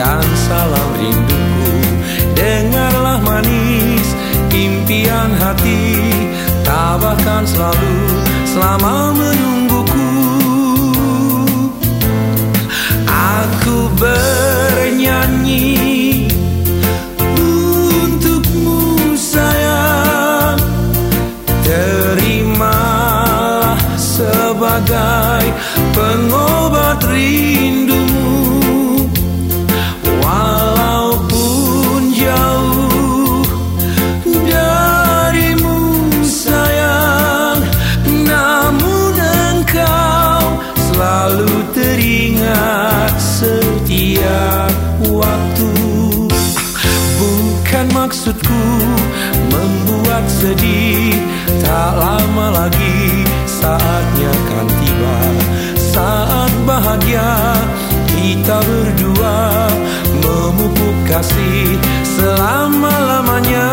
dan salam rinduku. Dengarlah manis impian hati, tabahkan selalu selama menungguku. Aku bernyanyi untukmu sayang, terimalah sebagai pengobat rindumu. Walaupun jauh darimu sayang, namun engkau selalu teringat setiap waktu. Bukan maksudku membuat sedih, tak lama lagi saatnya kan tiba, saat bahagia kita berdua memupuk kasih selama-lamanya.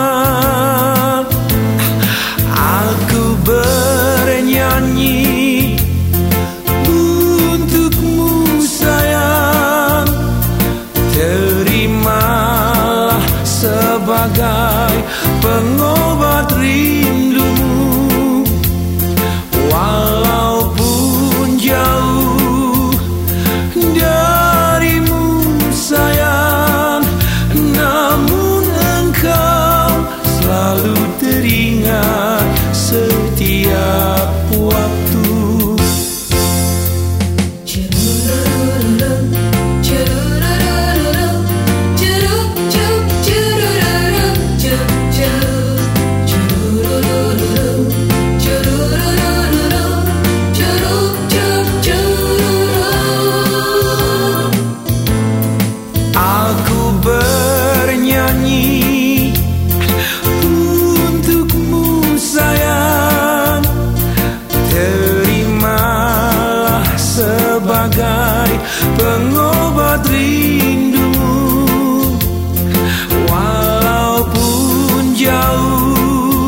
Aku bernyanyi untukmu sayang, terimalah sebagai pengobat rindumu. Walaupun jauh darimu sayang, namun engkau selalu teringat setiap waktu. Aku bernyanyi untukmu sayang, terimalah sebagai pengobat rindumu. Walaupun jauh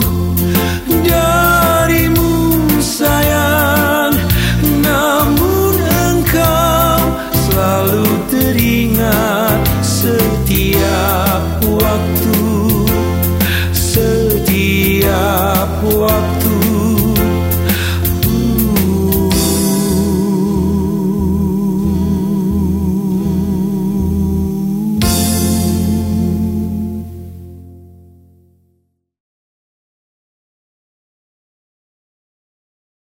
darimu sayang, namun engkau selalu teringat setiap waktu, setiap waktu.